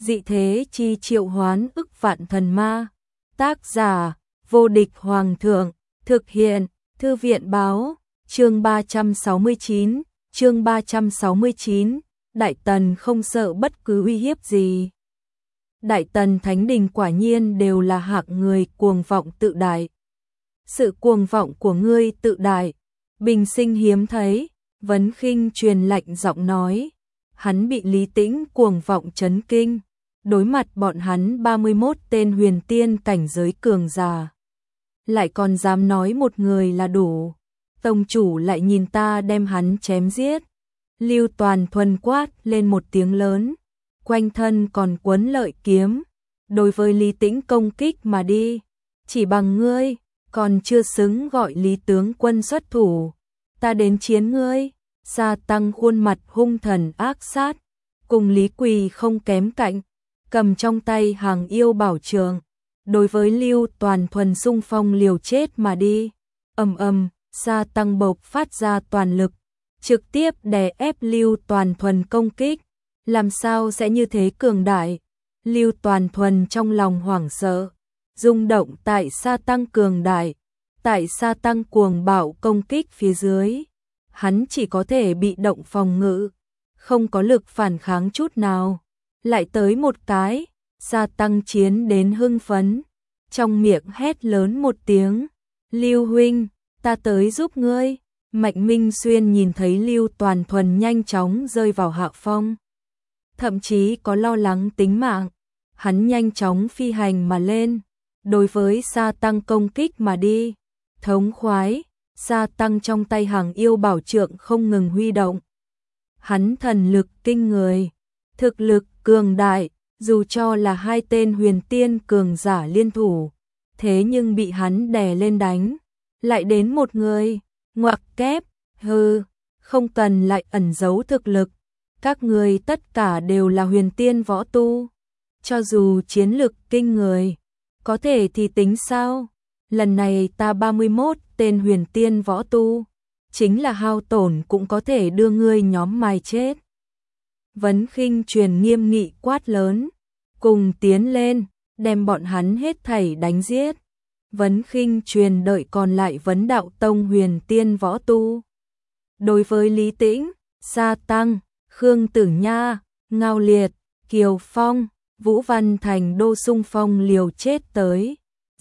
dị thế chi triệu hoán ức vạn thần ma. Tác giả, vô địch hoàng thượng, thực hiện, thư viện báo, chương 369, chương 369, Đại Tần không sợ bất cứ uy hiếp gì. Đại Tần Thánh Đình quả nhiên đều là hạng người cuồng vọng tự đại. Sự cuồng vọng của ngươi tự đại, bình sinh hiếm thấy, Vấn Khinh truyền lạnh giọng nói. Hắn bị Lý Tĩnh cuồng vọng chấn kinh, đối mặt bọn hắn 31 tên huyền tiên cảnh giới cường giả. Lại còn dám nói một người là đủ, tông chủ lại nhìn ta đem hắn chém giết. Lưu Toàn thuần quát lên một tiếng lớn, quanh thân còn quấn lợi kiếm, đối với Lý Tĩnh công kích mà đi. Chỉ bằng ngươi, còn chưa xứng gọi Lý tướng quân xuất thủ, ta đến chiến ngươi. Sa Tăng khuôn mặt hung thần ác sát, cùng Lý Quỳ không kém cạnh, cầm trong tay hàng yêu bảo trường, đối với Lưu Toàn thuần xung phong liều chết mà đi. Ầm ầm, Sa Tăng bộc phát ra toàn lực, trực tiếp đè ép Lưu Toàn thuần công kích. Làm sao sẽ như thế cường đại? Lưu Toàn thuần trong lòng hoảng sợ, rung động tại Sa Tăng cường đại, tại Sa Tăng cuồng bạo công kích phía dưới. Hắn chỉ có thể bị động phòng ngự, không có lực phản kháng chút nào. Lại tới một cái, Sa Tăng chiến đến hưng phấn, trong miệng hét lớn một tiếng, Lưu huynh, ta tới giúp ngươi. Mạnh Minh Xuyên nhìn thấy Lưu Toàn thuần nhanh chóng rơi vào hạ phong, thậm chí có lo lắng tính mạng. Hắn nhanh chóng phi hành mà lên, đối với Sa Tăng công kích mà đi. Thống khoái, Sa Tăng trong tay hàng yêu bảo trượng không ngừng huy động. Hắn thần lực kinh người, thực lực cường đại, dù cho là hai tên huyền tiên cường giả liên thủ, thế nhưng bị hắn đè lên đánh. Lại đến một người, ngoặc kép, hừ, không cần lại ẩn giấu thực lực. Các người tất cả đều là huyền tiên võ tu, cho dù chiến lực kinh người, có thể thì tính sao? Lần này ta 31 tên huyền tiên võ tu, chính là hao tổn cũng có thể đưa ngươi nhóm mài chết. Vấn Khinh truyền nghiêm nghị quát lớn, cùng tiến lên, đem bọn hắn hết thảy đánh giết. Vấn Khinh truyền đợi còn lại Vấn Đạo Tông huyền tiên võ tu. Đối với Lý Tĩnh, Sa Tăng, Khương Tử Nha, Ngao Liệt, Kiều Phong, Vũ Văn Thành đô xung phong liều chết tới.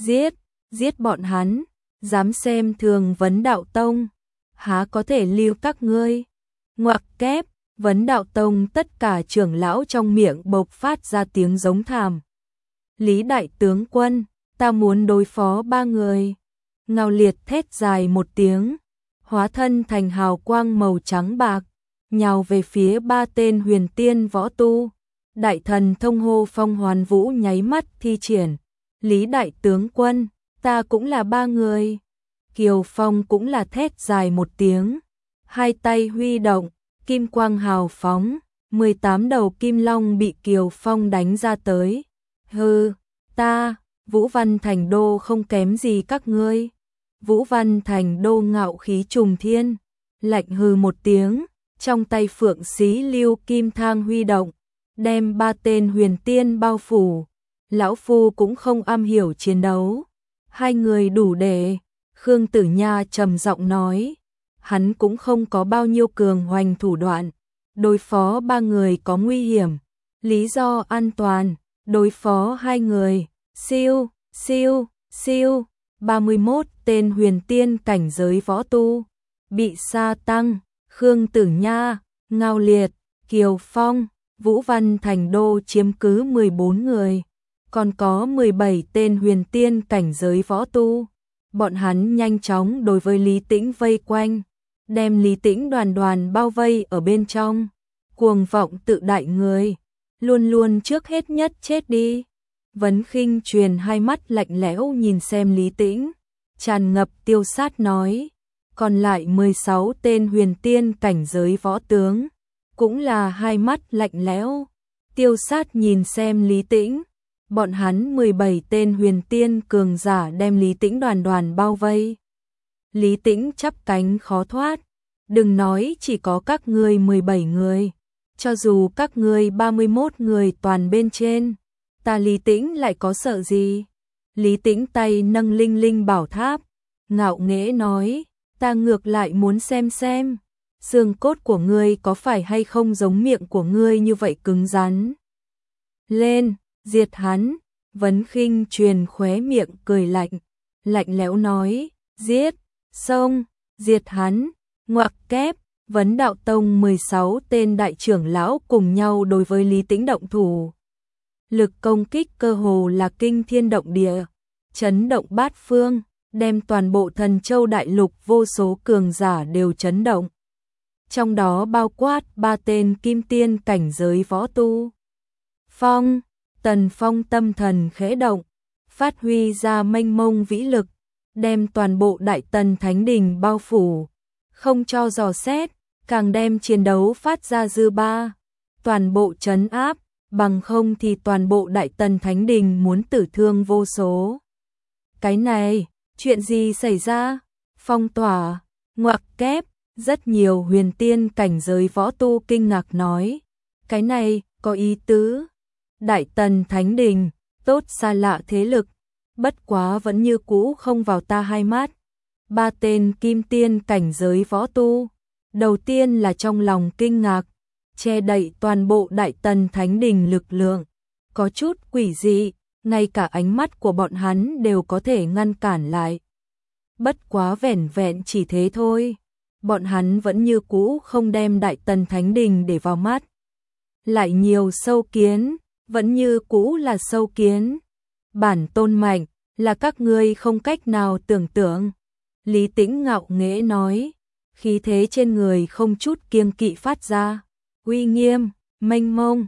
Giết bọn hắn, dám xem thường Vấn Đạo Tông, há có thể lưu các ngươi. Ngoặc kép, Vấn Đạo Tông tất cả trưởng lão trong miệng bộc phát ra tiếng giống thảm. Lý đại tướng quân, ta muốn đối phó ba người. Ngao Liệt thét dài một tiếng, hóa thân thành hào quang màu trắng bạc, nhào về phía ba tên huyền tiên võ tu. Đại thần thông hô phong hoàn vũ nháy mắt thi triển. Lý đại tướng quân, ta cũng là ba người. Kiều Phong cũng là thét dài một tiếng, hai tay huy động, kim quang hào phóng, 18 đầu kim long bị Kiều Phong đánh ra tới. Hừ, ta, Vũ Văn Thành đô không kém gì các ngươi. Vũ Văn Thành đô ngạo khí trùng thiên, lạnh hừ một tiếng, trong tay phượng xí lưu kim thang huy động, đem ba tên huyền tiên bao phủ. Lão phu cũng không am hiểu chiến đấu, hai người đủ để. Khương Tử Nha trầm giọng nói, hắn cũng không có bao nhiêu cường hoành thủ đoạn, đối phó ba người có nguy hiểm, lý do an toàn, đối phó hai người, siêu, 31 tên huyền tiên cảnh giới võ tu, bị Sa Tăng, Khương Tử Nha, Ngao Liệt, Kiều Phong, Vũ Văn Thành đô chiếm cứ 14 người, còn có 17 tên huyền tiên cảnh giới võ tu. Bọn hắn nhanh chóng đối với Lý Tĩnh vây quanh, đem Lý Tĩnh đoàn đoàn bao vây ở bên trong. Cuồng vọng tự đại người, luôn luôn trước hết nhất chết đi. Vấn Khinh truyền hai mắt lạnh lẽo nhìn xem Lý Tĩnh, tràn ngập tiêu sát nói. Còn lại 16 tên huyền tiên cảnh giới võ tướng, cũng là hai mắt lạnh lẽo, tiêu sát nhìn xem Lý Tĩnh. Bọn hắn 17 tên huyền tiên cường giả đem Lý Tĩnh đoàn đoàn bao vây. Lý Tĩnh chắp cánh khó thoát, đừng nói chỉ có các ngươi 17 người, Cho dù các ngươi 31 người toàn bên trên, ta Lý Tĩnh lại có sợ gì? Lý Tĩnh tay nâng linh linh bảo tháp, ngạo nghễ nói, ta ngược lại muốn xem, xương cốt của ngươi có phải hay không giống miệng của ngươi như vậy cứng rắn. Lên, diệt hắn, Vấn Khinh Truyền khóe miệng cười lạnh, lạnh lẽo nói, giết, xông, diệt hắn, ngoặc kép, Vấn Đạo Tông 16 tên đại trưởng lão cùng nhau đối với Lý Tĩnh động thủ. Lực công kích cơ hồ là kinh thiên động địa, chấn động bát phương, đem toàn bộ Thần Châu đại lục vô số cường giả đều chấn động. Trong đó bao quát 3 tên kim tiên cảnh giới võ tu. Tần Phong tâm thần khẽ động, phát huy ra mênh mông vĩ lực, đem toàn bộ Đại Tần Thánh Đình bao phủ, không cho dò xét, càng đem chiến đấu phát ra dư ba, toàn bộ trấn áp, bằng không thì toàn bộ Đại Tần Thánh Đình muốn tử thương vô số. Cái này, chuyện gì xảy ra? Phong tỏa, ngoặc kép, rất nhiều huyền tiên cảnh giới võ tu kinh ngạc nói, cái này có ý tứ. Đại Tần Thánh Đình, tốt xa lạ thế lực, bất quá vẫn như cũ không vào ta hai mắt. 3 tên kim tiên cảnh giới võ tu, đầu tiên là trong lòng kinh ngạc, che đậy toàn bộ Đại Tần Thánh Đình lực lượng, có chút quỷ dị, ngay cả ánh mắt của bọn hắn đều có thể ngăn cản lại. Bất quá vẻn vẹn chỉ thế thôi, bọn hắn vẫn như cũ không đem Đại Tần Thánh Đình để vào mắt. Lại nhiều sâu kiến, vẫn như cũ là sâu kiến. Bản tôn mạnh, là các ngươi không cách nào tưởng tượng. Lý Tĩnh ngạo nghễ nói, khí thế trên người không chút kiêng kỵ phát ra, uy nghiêm, mênh mông,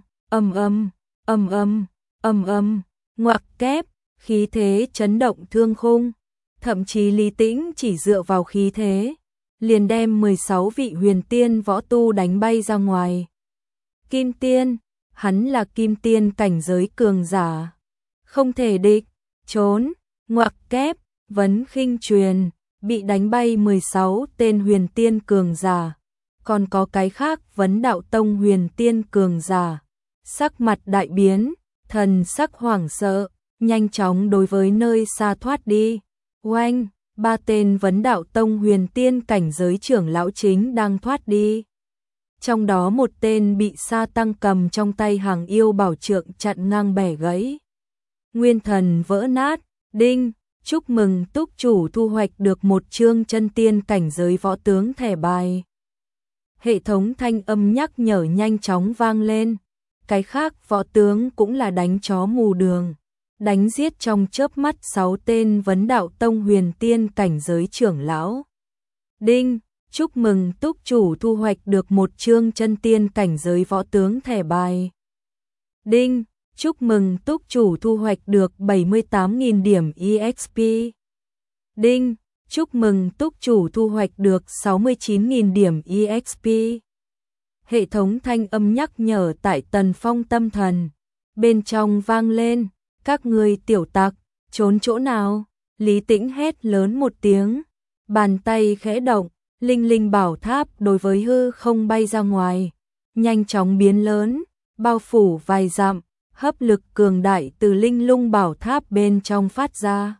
ngoặc kép, khí thế chấn động thương khung. Thậm chí Lý Tĩnh chỉ dựa vào khí thế, liền đem 16 vị huyền tiên võ tu đánh bay ra ngoài. Kim tiên, hắn là kim tiên cảnh giới cường giả, không thể địch, trốn, ngoặc kép, Vấn Khinh Truyền, bị đánh bay 16 tên huyền tiên cường giả, còn có cái khác Vấn Đạo Tông huyền tiên cường giả, sắc mặt đại biến, thần sắc hoảng sợ, nhanh chóng đối với nơi xa thoát đi. Oanh, 3 tên Vấn Đạo Tông huyền tiên cảnh giới trưởng lão chính đang thoát đi. Trong đó một tên bị Sa Tăng cầm trong tay hàng yêu bảo trượng chặn ngang bẻ gãy. Nguyên thần vỡ nát, đinh, chúc mừng túc chủ thu hoạch được một chương chân tiên cảnh giới võ tướng thẻ bài. Hệ thống thanh âm nhắc nhở nhanh chóng vang lên. Cái khác võ tướng cũng là đánh chó mù đường, đánh giết trong chớp mắt 6 tên Vấn Đạo Tông huyền tiên cảnh giới trưởng lão. Đinh, chúc mừng túc chủ thu hoạch được một chương chân tiên cảnh giới võ tướng thẻ bài. Đinh, chúc mừng túc chủ thu hoạch được 78.000 điểm EXP. Đinh, chúc mừng túc chủ thu hoạch được 69.000 điểm EXP. Hệ thống thanh âm nhắc nhở tại Tần Phong tâm thần, bên trong vang lên, các ngươi tiểu tặc, trốn chỗ nào? Lý Tĩnh hét lớn một tiếng, bàn tay khẽ động, linh linh bảo tháp đối với hư không bay ra ngoài, nhanh chóng biến lớn, bao phủ vài dặm, hấp lực cường đại từ linh lung bảo tháp bên trong phát ra.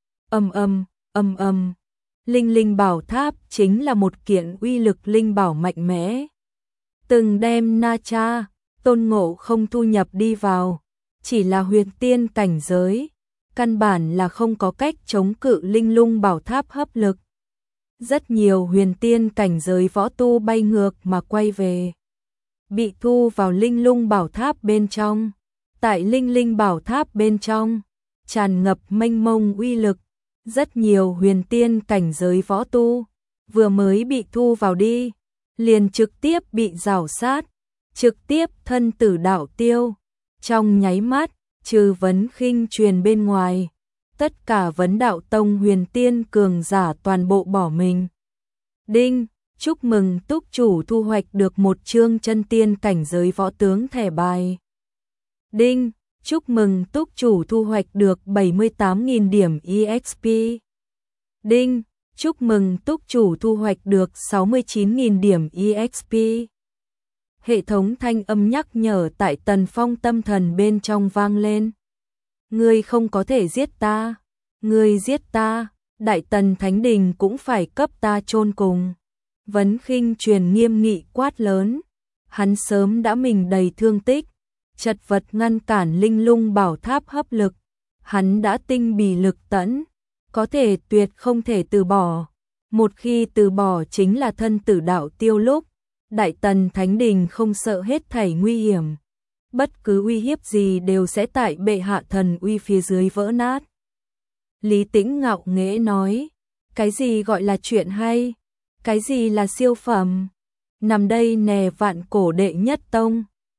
Linh linh bảo tháp chính là một kiện uy lực linh bảo mạnh mẽ. Từng đem Na Cha, Tôn Ngộ Không thu nhập đi vào, chỉ là huyền tiên cảnh giới, căn bản là không có cách chống cự linh lung bảo tháp hấp lực. Rất nhiều huyền tiên cảnh giới võ tu bay ngược mà quay về, bị thu vào linh lung bảo tháp bên trong. Tại linh linh bảo tháp bên trong, tràn ngập mênh mông uy lực, rất nhiều huyền tiên cảnh giới võ tu, vừa mới bị thu vào đi, liền trực tiếp bị rào sát, trực tiếp thân tử đạo tiêu. Trong nháy mắt, trừ Vấn Khinh Truyền bên ngoài, tất cả Vấn Đạo Tông huyền tiên cường giả toàn bộ bỏ mình. Đinh, chúc mừng túc chủ thu hoạch được một chương chân tiên cảnh giới võ tướng thẻ bài. Đinh, chúc mừng túc chủ thu hoạch được 78.000 điểm EXP. Đinh, chúc mừng túc chủ thu hoạch được 69.000 điểm EXP. Hệ thống thanh âm nhắc nhở tại Tần Phong tâm thần bên trong vang lên. Ngươi không có thể giết ta, ngươi giết ta, Đại Tần Thánh Đình cũng phải cấp ta chôn cùng. Vấn Khinh Truyền nghiêm nghị quát lớn, hắn sớm đã mình đầy thương tích, chật vật ngăn cản Linh Lung Bảo Tháp hấp lực, hắn đã tinh bì lực tẫn, có thể tuyệt không thể từ bỏ. Một khi từ bỏ chính là thân tử đạo tiêu lúc. Đại Tần Thánh Đình không sợ hết thảy nguy hiểm, bất cứ uy hiếp gì đều sẽ tại bệ hạ thần uy phía dưới vỡ nát. Lý Tĩnh ngạo nghễ nói, cái gì gọi là chuyện hay, cái gì là siêu phẩm, nằm đây nè vạn cổ đệ nhất tông.